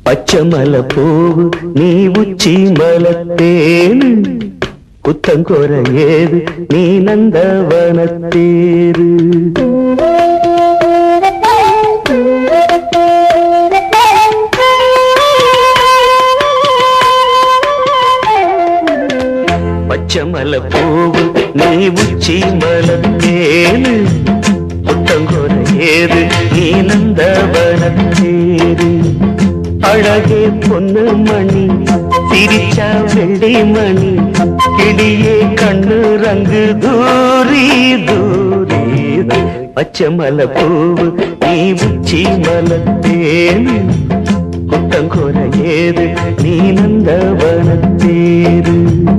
பச்சமல பூவு நீ உச்சி மலத்தேனு குத்தங்கொர ஏது நீ நந்தவனத்தேரு பச்சமல பூவு நீ உச்சி மலத்தேனு குத்தங்கொர ஏது நீ நந்தவனத்தேரு அழகே பொண்ணு மணி சிரிச்சா வெள்ளி மணி கிளியே கண்ணு ரங்கு தூரி தூரி பச்சமல பூவு நீ உச்சி மலத்தேனு குத்தங்கொர ஏது நீ நந்தவனத்தேரு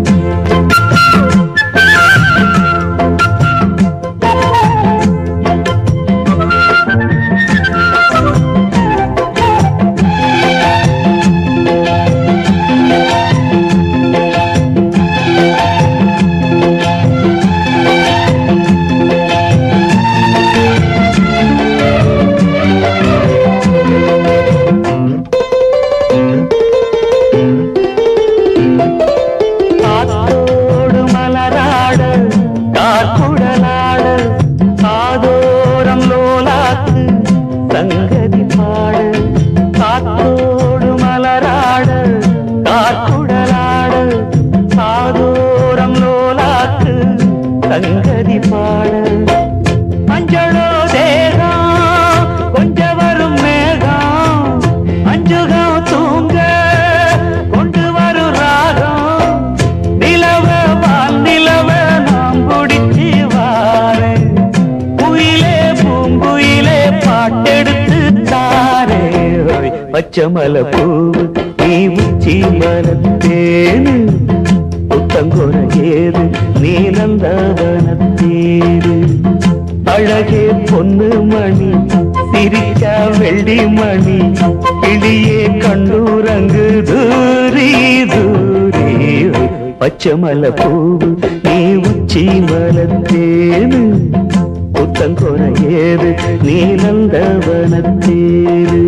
சங்கதி பாட காத்தோடு மலராட காற்குடலாட சாதோரம் லோலாக்கு சங்கதி பாட மஞ்சளோ தேகம் கொஞ்ச வரும் மேகம் அஞ்சுகம் தூங்க கொண்டு வரும் ராகம் நிலவ வால் நிலவ நாம் குடிச்சு வாரே குயிலே பூங்குயிலே பாட்டெடுத்து தாரே பச்சமல பூவு நீ உச்சி மலத்தேனு குத்தங்கொர ஏது நீ நந்தவனத்தேரு அழகே பொண்ணு மணி சிரிச்சா வெள்ளி மணி கிளியே கண்ணூரங்கு தூரி தூரி பச்சமல பூவு நீ உச்சி மலத்தேனு குத்தங்கொர ஏது நீ நந்தவனத்தேரு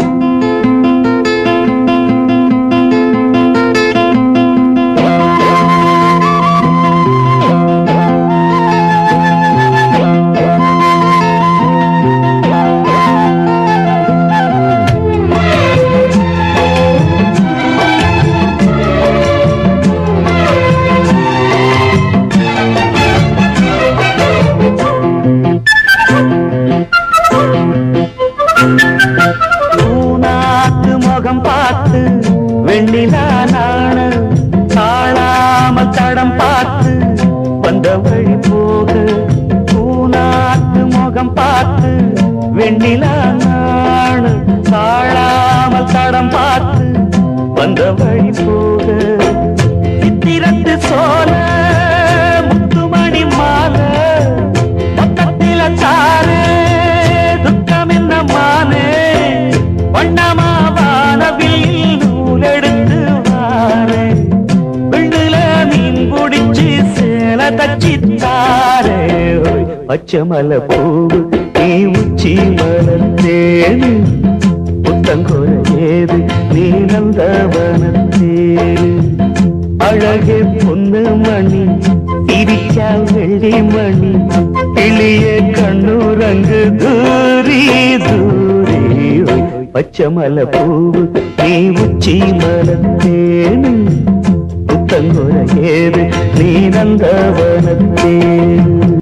பூநாத்து முகம் பார்த்து வெண்ணிலா நாண தாழாமல் தடம் பார்த்து வந்த வழி போக பூநாத்து முகம் பார்த்து வெண்ணிலா நாண தாழாமல் தடம் பார்த்து வந்த வழி போக சித்திரத்து சோல முத்துமணி மாலை மொத்தத்தில தாரு துக்கம் என்ன மானே வண்ணமா வானவில் நூலெடுத்து வாரே விண்ணுல மீன் குடிச்சு சேல தச்சித்தாரே பச்சமல பூவு நீ உச்சி மலத்தேனு குத்தங்கொர ஏது நீ நந்தவனத்தேரு அழகே பொண்ணு மணி சிரிச்சா வெள்ளி மணி கிளியே கண்ணூரங்கு தூரி தூரி பச்சமல பூவு நீ உச்சி மலத்தேனு குத்தங்கொர ஏது நீ நந்தவனத்தேரு